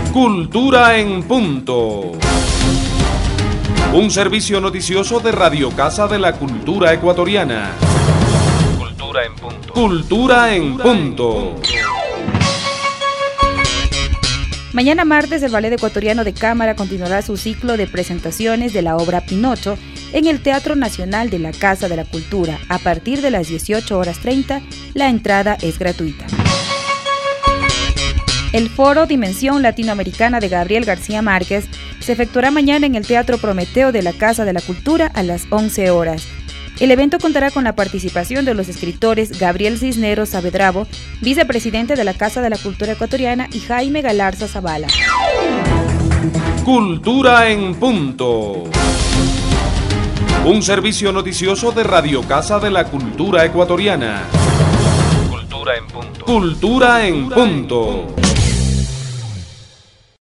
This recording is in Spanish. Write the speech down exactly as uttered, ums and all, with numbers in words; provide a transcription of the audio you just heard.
Cultura en Punto. Un servicio noticioso de Radio Casa de la Cultura Ecuatoriana. Cultura en Punto. Cultura en Punto. Mañana martes, el Ballet Ecuatoriano de Cámara continuará su ciclo de presentaciones de la obra Pinocho en el Teatro Nacional de la Casa de la Cultura. A partir de las dieciocho horas treinta, la entrada es gratuita. El Foro Dimensión Latinoamericana de Gabriel García Márquez se efectuará mañana en el Teatro Prometeo de la Casa de la Cultura a las once horas. El evento contará con la participación de los escritores Gabriel Cisneros Saavedrabo, vicepresidente de la Casa de la Cultura Ecuatoriana, y Jaime Galarza Zavala. Cultura en Punto. Un servicio noticioso de Radio Casa de la Cultura Ecuatoriana. Cultura en Punto. Cultura en Punto.